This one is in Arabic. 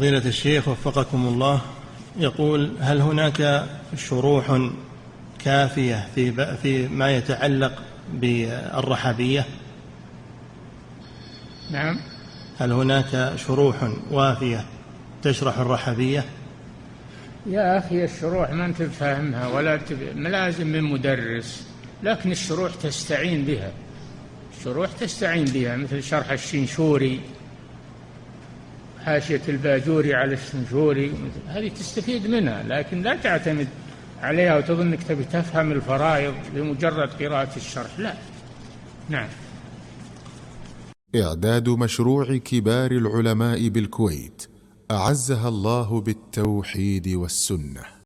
فضيلة الشيخ وفقكم الله، يقول: هل هناك شروح كافية في ما يتعلق بالرحبية؟ نعم. هل هناك شروح وافية تشرح الرحبية؟ يا أخي الشروح ما أنت فاهمها ولا ملازم من مدرس، لكن الشروح تستعين بها، مثل شرح الشنشوري، حاشية الباجوري على الشنشوري، هذه تستفيد منها، لكن لا تعتمد عليها وتظن أنك تبي تفهم الفرائض بمجرد قراءة الشرح، لا. نعم. إعداد مشروع كبار العلماء بالكويت أعزها الله بالتوحيد والسنة.